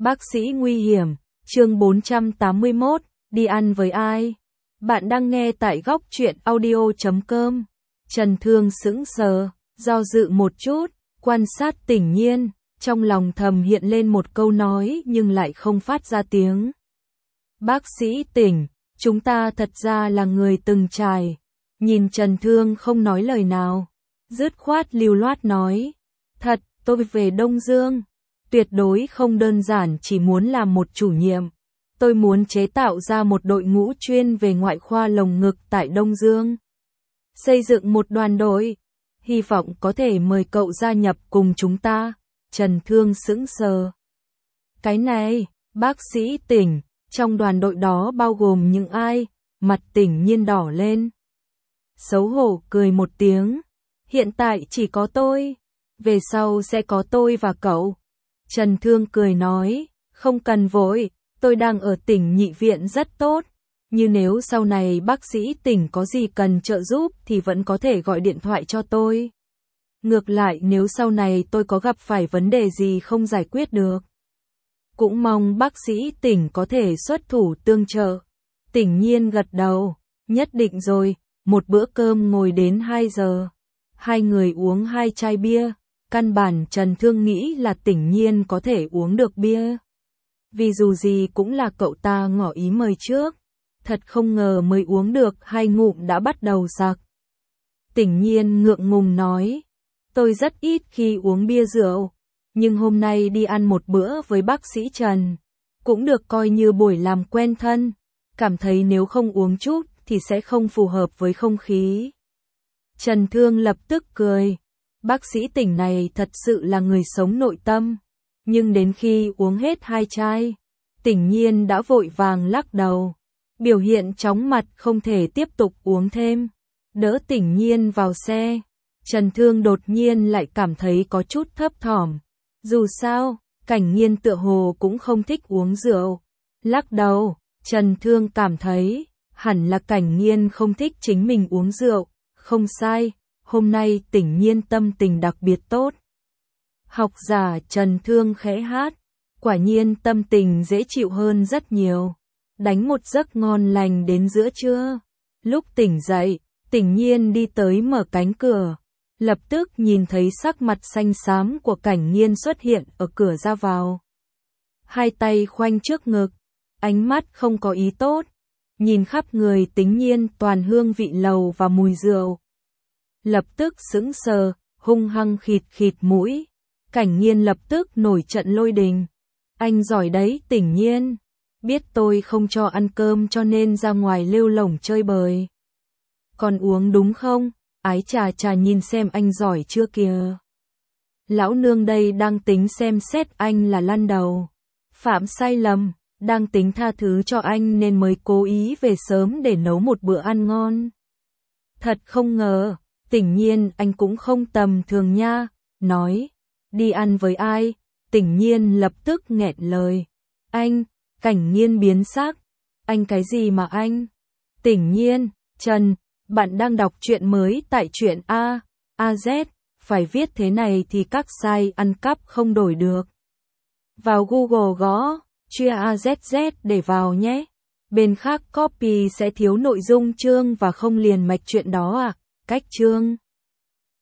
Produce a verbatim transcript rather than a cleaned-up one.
Bác sĩ nguy hiểm, chương bốn trăm tám mươi mốt, đi ăn với ai? Bạn đang nghe tại góc truyện audio chấm com. Trần Thương sững sờ, do dự một chút, quan sát Tỉnh Nhiên, trong lòng thầm hiện lên một câu nói nhưng lại không phát ra tiếng. Bác sĩ Tỉnh, chúng ta thật ra là người từng trải. Nhìn Trần Thương không nói lời nào, dứt khoát lưu loát nói. Thật, tôi về Đông Dương. Tuyệt đối không đơn giản chỉ muốn làm một chủ nhiệm. Tôi muốn chế tạo ra một đội ngũ chuyên về ngoại khoa lồng ngực tại Đông Dương. Xây dựng một đoàn đội. Hy vọng có thể mời cậu gia nhập cùng chúng ta. Trần Thương sững sờ. Cái này, bác sĩ Tỉnh, trong đoàn đội đó bao gồm những ai? Mặt Tỉnh Nhiên đỏ lên. Xấu hổ cười một tiếng. Hiện tại chỉ có tôi. Về sau sẽ có tôi và cậu. Trần Thương cười nói, không cần vội, tôi đang ở tỉnh nhị viện rất tốt. Như nếu sau này bác sĩ Tỉnh có gì cần trợ giúp thì vẫn có thể gọi điện thoại cho tôi. Ngược lại nếu sau này tôi có gặp phải vấn đề gì không giải quyết được, cũng mong bác sĩ Tỉnh có thể xuất thủ tương trợ. Tỉnh Nhiên gật đầu, nhất định rồi, một bữa cơm ngồi đến hai giờ. Hai người uống hai chai bia. Căn bản Trần Thương nghĩ là Tỉnh Nhiên có thể uống được bia. Vì dù gì cũng là cậu ta ngỏ ý mời trước. Thật không ngờ mới uống được hai ngụm đã bắt đầu sặc. Tỉnh Nhiên ngượng ngùng nói. Tôi rất ít khi uống bia rượu. Nhưng hôm nay đi ăn một bữa với bác sĩ Trần. Cũng được coi như buổi làm quen thân. Cảm thấy nếu không uống chút thì sẽ không phù hợp với không khí. Trần Thương lập tức cười. Bác sĩ Tỉnh này thật sự là người sống nội tâm. Nhưng đến khi uống hết hai chai, Tỉnh Nhiên đã vội vàng lắc đầu. Biểu hiện chóng mặt không thể tiếp tục uống thêm. Đỡ Tỉnh Nhiên vào xe. Trần Thương đột nhiên lại cảm thấy có chút thấp thỏm. Dù sao, Cảnh Nhiên tựa hồ cũng không thích uống rượu. Lắc đầu, Trần Thương cảm thấy, hẳn là Cảnh Nhiên không thích chính mình uống rượu. Không sai. Hôm nay Tỉnh Nhiên tâm tình đặc biệt tốt. Học giả Trần Thương khẽ hát. Quả nhiên tâm tình dễ chịu hơn rất nhiều. Đánh một giấc ngon lành đến giữa trưa. Lúc tỉnh dậy, Tỉnh Nhiên đi tới mở cánh cửa. Lập tức nhìn thấy sắc mặt xanh xám của Cảnh Nhiên xuất hiện ở cửa ra vào. Hai tay khoanh trước ngực. Ánh mắt không có ý tốt. Nhìn khắp người Tỉnh Nhiên toàn hương vị lầu và mùi rượu. Lập tức sững sờ, hung hăng khịt khịt mũi. Cảnh Nhiên lập tức nổi trận lôi đình. Anh giỏi đấy Tỉnh Nhiên. Biết tôi không cho ăn cơm cho nên ra ngoài lêu lổng chơi bời. Còn uống đúng không? Ái chà chà nhìn xem anh giỏi chưa kìa. Lão nương đây đang tính xem xét anh là lăn đầu. Phạm sai lầm, đang tính tha thứ cho anh nên mới cố ý về sớm để nấu một bữa ăn ngon. Thật không ngờ. Tỉnh Nhiên anh cũng không tầm thường nha, nói, đi ăn với ai? Tỉnh Nhiên lập tức nghẹn lời. Anh, Cảnh Nhiên biến sắc. Anh cái gì mà anh? Tỉnh Nhiên, Trần, bạn đang đọc truyện mới tại truyện A, A Z, phải viết thế này thì các site ăn cắp không đổi được. Vào Google gõ, chia A Z Z để vào nhé. Bên khác copy sẽ thiếu nội dung chương và không liền mạch chuyện đó à? Cách chương